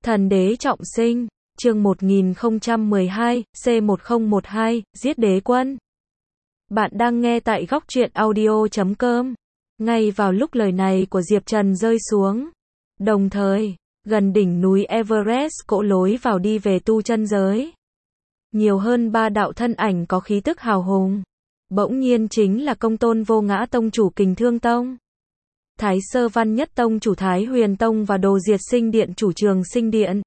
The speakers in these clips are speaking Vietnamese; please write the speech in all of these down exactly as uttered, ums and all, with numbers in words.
Thần đế trọng sinh, chương một nghìn không trăm mười hai, C một không một hai, giết đế quân. Bạn đang nghe tại góc truyện audio chấm com. Ngay vào lúc lời này của Diệp Trần rơi xuống, đồng thời, gần đỉnh núi Everest cỗ lối vào đi về tu chân giới. Nhiều hơn ba đạo thân ảnh có khí tức hào hùng. Bỗng nhiên chính là Công Tôn Vô Ngã tông chủ Kình Thương Tông, Thái Sơ Văn Nhất tông chủ Thái Huyền Tông và Đồ Diệt Sinh Điện chủ Trường Sinh Điện.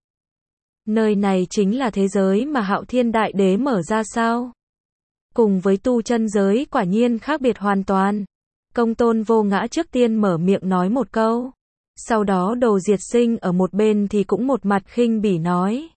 Nơi này chính là thế giới mà Hạo Thiên Đại Đế mở ra sao? Cùng với tu chân giới quả nhiên khác biệt hoàn toàn. Công Tôn Vô Ngã trước tiên mở miệng nói một câu. Sau đó Đồ Diệt Sinh ở một bên thì cũng một mặt khinh bỉ nói.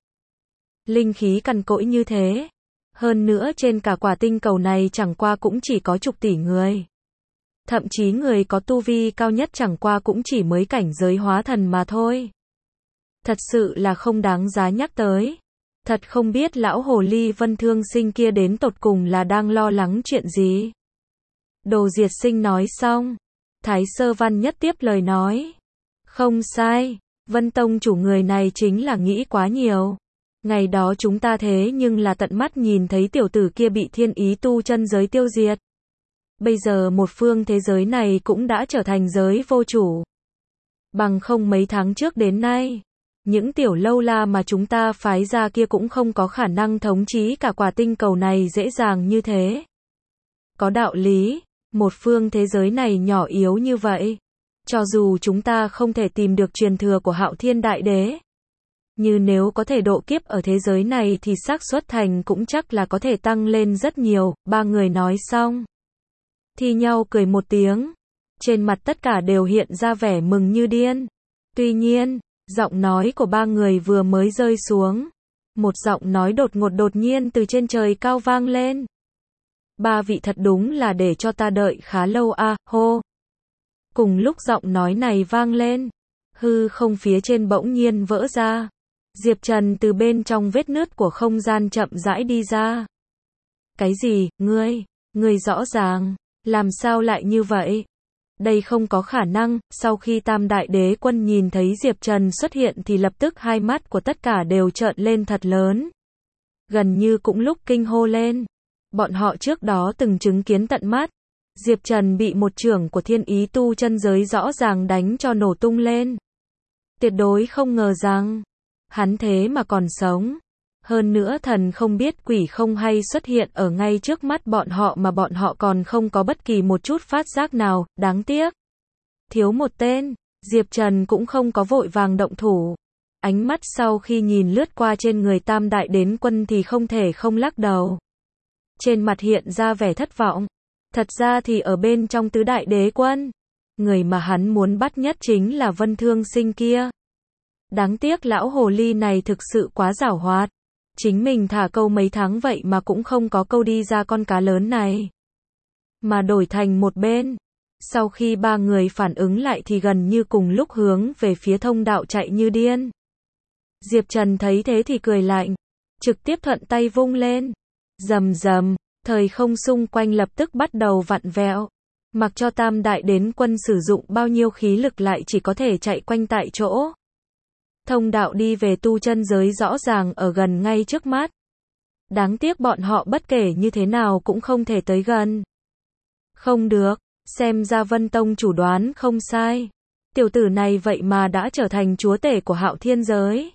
Linh khí cằn cỗi như thế. Hơn nữa trên cả quả tinh cầu này chẳng qua cũng chỉ có chục tỷ người. Thậm chí người có tu vi cao nhất chẳng qua cũng chỉ mới cảnh giới hóa thần mà thôi. Thật sự là không đáng giá nhắc tới. Thật không biết lão hồ ly Vân Thương Sinh kia đến tột cùng là đang lo lắng chuyện gì. Đồ Diệt Sinh nói xong, Thái Sơ Văn Nhất tiếp lời nói. Không sai, Vân Tông chủ người này chính là nghĩ quá nhiều. Ngày đó chúng ta thế nhưng là tận mắt nhìn thấy tiểu tử kia bị thiên ý tu chân giới tiêu diệt. Bây giờ một phương thế giới này cũng đã trở thành giới vô chủ. Bằng không mấy tháng trước đến nay, những tiểu lâu la mà chúng ta phái ra kia cũng không có khả năng thống trị cả quả tinh cầu này dễ dàng như thế. Có đạo lý, một phương thế giới này nhỏ yếu như vậy. Cho dù chúng ta không thể tìm được truyền thừa của Hạo Thiên Đại Đế, như nếu có thể độ kiếp ở thế giới này thì xác suất thành cũng chắc là có thể tăng lên rất nhiều. Ba người nói xong, thi nhau cười một tiếng. Trên mặt tất cả đều hiện ra vẻ mừng như điên. Tuy nhiên, giọng nói của ba người vừa mới rơi xuống, một giọng nói đột ngột đột nhiên từ trên trời cao vang lên. Ba vị thật đúng là để cho ta đợi khá lâu a, à, hô. Cùng lúc giọng nói này vang lên, hư không phía trên bỗng nhiên vỡ ra. Diệp Trần từ bên trong vết nứt của không gian chậm rãi đi ra. Cái gì, ngươi, ngươi rõ ràng, làm sao lại như vậy? Đây không có khả năng. Sau khi Tam Đại Đế Quân nhìn thấy Diệp Trần xuất hiện thì lập tức hai mắt của tất cả đều trợn lên thật lớn. Gần như cũng lúc kinh hô lên. Bọn họ trước đó từng chứng kiến tận mắt. Diệp Trần bị một chưởng của thiên ý tu chân giới rõ ràng đánh cho nổ tung lên. Tuyệt đối không ngờ rằng, hắn thế mà còn sống. Hơn nữa thần không biết quỷ không hay xuất hiện ở ngay trước mắt bọn họ mà bọn họ còn không có bất kỳ một chút phát giác nào, đáng tiếc. Thiếu một tên, Diệp Trần cũng không có vội vàng động thủ. Ánh mắt sau khi nhìn lướt qua trên người Tam Đại Đế Quân thì không thể không lắc đầu. Trên mặt hiện ra vẻ thất vọng. Thật ra thì ở bên trong Tứ Đại Đế Quân, người mà hắn muốn bắt nhất chính là Vân Thương Sinh kia. Đáng tiếc lão hồ ly này thực sự quá giảo hoạt. Chính mình thả câu mấy tháng vậy mà cũng không có câu đi ra con cá lớn này. Mà đổi thành một bên. Sau khi ba người phản ứng lại thì gần như cùng lúc hướng về phía thông đạo chạy như điên. Diệp Trần thấy thế thì cười lạnh. Trực tiếp thuận tay vung lên. Rầm rầm, thời không xung quanh lập tức bắt đầu vặn vẹo. Mặc cho Tam Đại Đế Quân sử dụng bao nhiêu khí lực lại chỉ có thể chạy quanh tại chỗ. Thông đạo đi về tu chân giới rõ ràng ở gần ngay trước mắt. Đáng tiếc bọn họ bất kể như thế nào cũng không thể tới gần. Không được, xem ra Vân Tông chủ đoán không sai. Tiểu tử này vậy mà đã trở thành chúa tể của Hạo Thiên giới.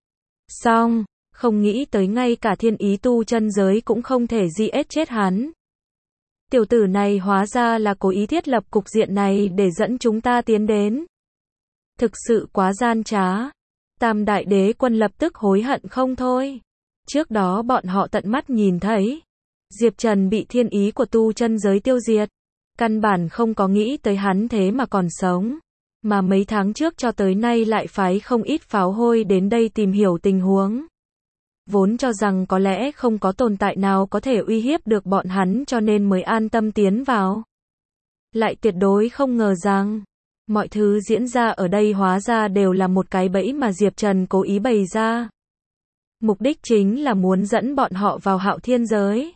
Xong, không nghĩ tới ngay cả thiên ý tu chân giới cũng không thể giết chết hắn. Tiểu tử này hóa ra là cố ý thiết lập cục diện này để dẫn chúng ta tiến đến. Thực sự quá gian trá. Tam Đại Đế Quân lập tức hối hận không thôi. Trước đó bọn họ tận mắt nhìn thấy Diệp Trần bị thiên ý của tu chân giới tiêu diệt. Căn bản không có nghĩ tới hắn thế mà còn sống. Mà mấy tháng trước cho tới nay lại phái không ít pháo hôi đến đây tìm hiểu tình huống. Vốn cho rằng có lẽ không có tồn tại nào có thể uy hiếp được bọn hắn cho nên mới an tâm tiến vào. Lại tuyệt đối không ngờ rằng mọi thứ diễn ra ở đây hóa ra đều là một cái bẫy mà Diệp Trần cố ý bày ra. Mục đích chính là muốn dẫn bọn họ vào Hạo Thiên giới.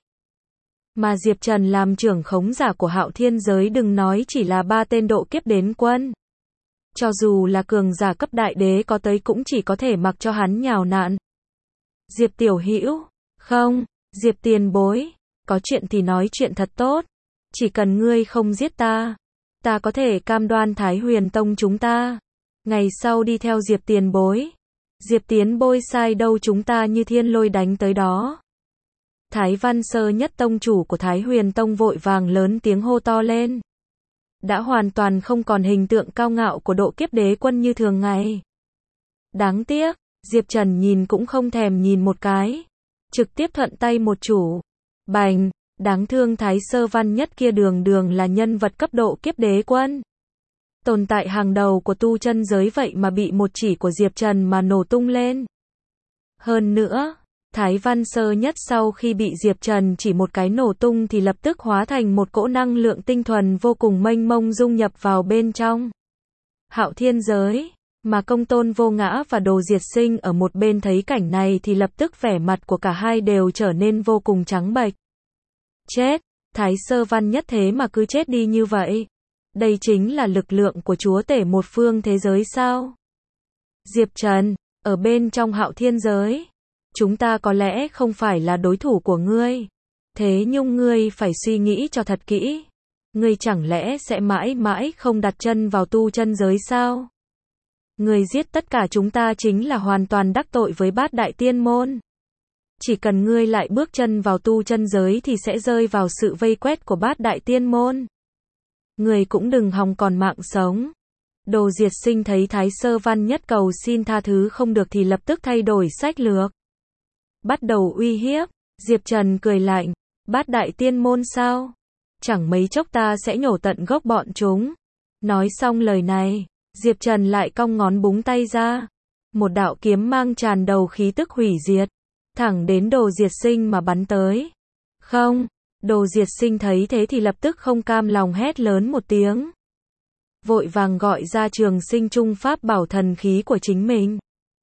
Mà Diệp Trần làm trưởng khống giả của Hạo Thiên giới đừng nói chỉ là ba tên độ kiếp đến quân. Cho dù là cường giả cấp đại đế có tới cũng chỉ có thể mặc cho hắn nhào nặn. Diệp tiểu hữu, không, Diệp tiền bối, có chuyện thì nói chuyện thật tốt. Chỉ cần ngươi không giết ta, ta có thể cam đoan Thái Huyền Tông chúng ta ngày sau đi theo Diệp tiền bối. Diệp tiến bối sai đâu chúng ta như thiên lôi đánh tới đó. Thái Văn Sơ Nhất tông chủ của Thái Huyền Tông vội vàng lớn tiếng hô to lên. Đã hoàn toàn không còn hình tượng cao ngạo của độ kiếp đế quân như thường ngày. Đáng tiếc, Diệp Trần nhìn cũng không thèm nhìn một cái. Trực tiếp thuận tay một chủ. Bành, đáng thương Thái Sơ Văn Nhất kia đường đường là nhân vật cấp độ kiếp đế quân. Tồn tại hàng đầu của tu chân giới vậy mà bị một chỉ của Diệp Trần mà nổ tung lên. Hơn nữa, Thái Văn Sơ Nhất sau khi bị Diệp Trần chỉ một cái nổ tung thì lập tức hóa thành một cỗ năng lượng tinh thuần vô cùng mênh mông dung nhập vào bên trong Hạo Thiên giới, mà Công Tôn Vô Ngã và Đồ Diệt Sinh ở một bên thấy cảnh này thì lập tức vẻ mặt của cả hai đều trở nên vô cùng trắng bệch. Chết, Thái Sơ Văn Nhất thế mà cứ chết đi như vậy. Đây chính là lực lượng của chúa tể một phương thế giới sao? Diệp Trần, ở bên trong Hạo Thiên giới, chúng ta có lẽ không phải là đối thủ của ngươi. Thế nhưng ngươi phải suy nghĩ cho thật kỹ. Ngươi chẳng lẽ sẽ mãi mãi không đặt chân vào tu chân giới sao? Ngươi giết tất cả chúng ta chính là hoàn toàn đắc tội với bát đại tiên môn. Chỉ cần ngươi lại bước chân vào tu chân giới thì sẽ rơi vào sự vây quét của bát đại tiên môn. Ngươi cũng đừng hòng còn mạng sống. Đồ Diệt Sinh thấy Thái Sơ Văn Nhất cầu xin tha thứ không được thì lập tức thay đổi sách lược. Bắt đầu uy hiếp. Diệp Trần cười lạnh. Bát đại tiên môn sao? Chẳng mấy chốc ta sẽ nhổ tận gốc bọn chúng. Nói xong lời này, Diệp Trần lại cong ngón búng tay ra. Một đạo kiếm mang tràn đầu khí tức hủy diệt, thẳng đến Đồ Diệt Sinh mà bắn tới. Không, Đồ Diệt Sinh thấy thế thì lập tức không cam lòng hét lớn một tiếng. Vội vàng gọi ra Trường Sinh Trung Pháp bảo thần khí của chính mình.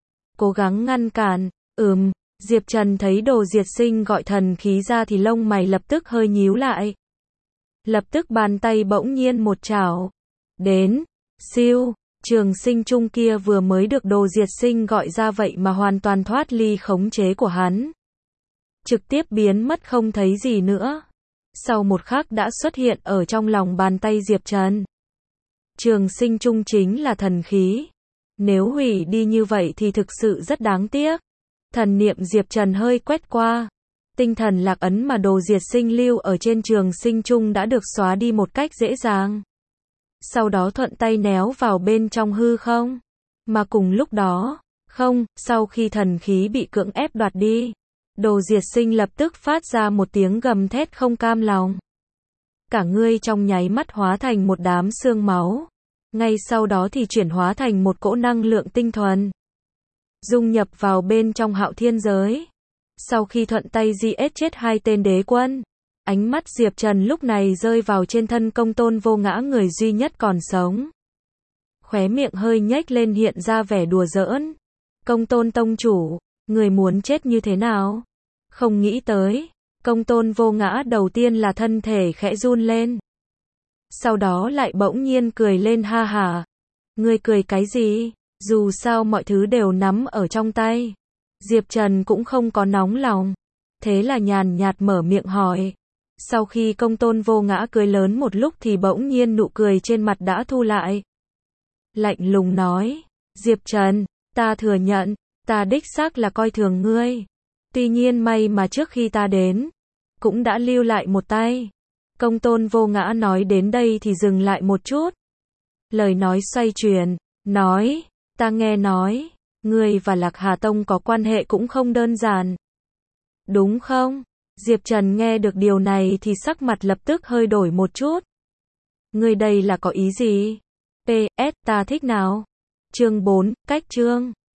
Cố gắng ngăn cản, ừm, Diệp Trần thấy Đồ Diệt Sinh gọi thần khí ra thì lông mày lập tức hơi nhíu lại. Lập tức bàn tay bỗng nhiên một chảo. Đến, siêu, Trường Sinh Trung kia vừa mới được Đồ Diệt Sinh gọi ra vậy mà hoàn toàn thoát ly khống chế của hắn. Trực tiếp biến mất không thấy gì nữa. Sau một khắc đã xuất hiện ở trong lòng bàn tay Diệp Trần. Trường Sinh Trung chính là thần khí. Nếu hủy đi như vậy thì thực sự rất đáng tiếc. Thần niệm Diệp Trần hơi quét qua. Tinh thần lạc ấn mà Đồ Diệt Sinh lưu ở trên Trường Sinh Trung đã được xóa đi một cách dễ dàng. Sau đó thuận tay néo vào bên trong hư không. Mà cùng lúc đó, không, sau khi thần khí bị cưỡng ép đoạt đi, Đồ Diệt Sinh lập tức phát ra một tiếng gầm thét không cam lòng. Cả ngươi trong nháy mắt hóa thành một đám xương máu. Ngay sau đó thì chuyển hóa thành một cỗ năng lượng tinh thuần. Dung nhập vào bên trong Hạo Thiên giới. Sau khi thuận tay giết chết hai tên đế quân, ánh mắt Diệp Trần lúc này rơi vào trên thân Công Tôn Vô Ngã người duy nhất còn sống. Khóe miệng hơi nhếch lên hiện ra vẻ đùa giỡn. Công Tôn tông chủ, người muốn chết như thế nào? Không nghĩ tới, Công Tôn Vô Ngã đầu tiên là thân thể khẽ run lên. Sau đó lại bỗng nhiên cười lên ha hả. Ngươi cười cái gì? Dù sao mọi thứ đều nắm ở trong tay. Diệp Trần cũng không có nóng lòng. Thế là nhàn nhạt mở miệng hỏi. Sau khi Công Tôn Vô Ngã cười lớn một lúc thì bỗng nhiên nụ cười trên mặt đã thu lại. Lạnh lùng nói. Diệp Trần, ta thừa nhận, ta đích xác là coi thường ngươi. Tuy nhiên may mà trước khi ta đến, cũng đã lưu lại một tay. Công Tôn Vô Ngã nói đến đây thì dừng lại một chút. Lời nói xoay chuyển, nói, ta nghe nói, ngươi và Lạc Hà Tông có quan hệ cũng không đơn giản. Đúng không? Diệp Trần nghe được điều này thì sắc mặt lập tức hơi đổi một chút. Ngươi đây là có ý gì? pê ét ta thích nào? Chương bốn, cách chương.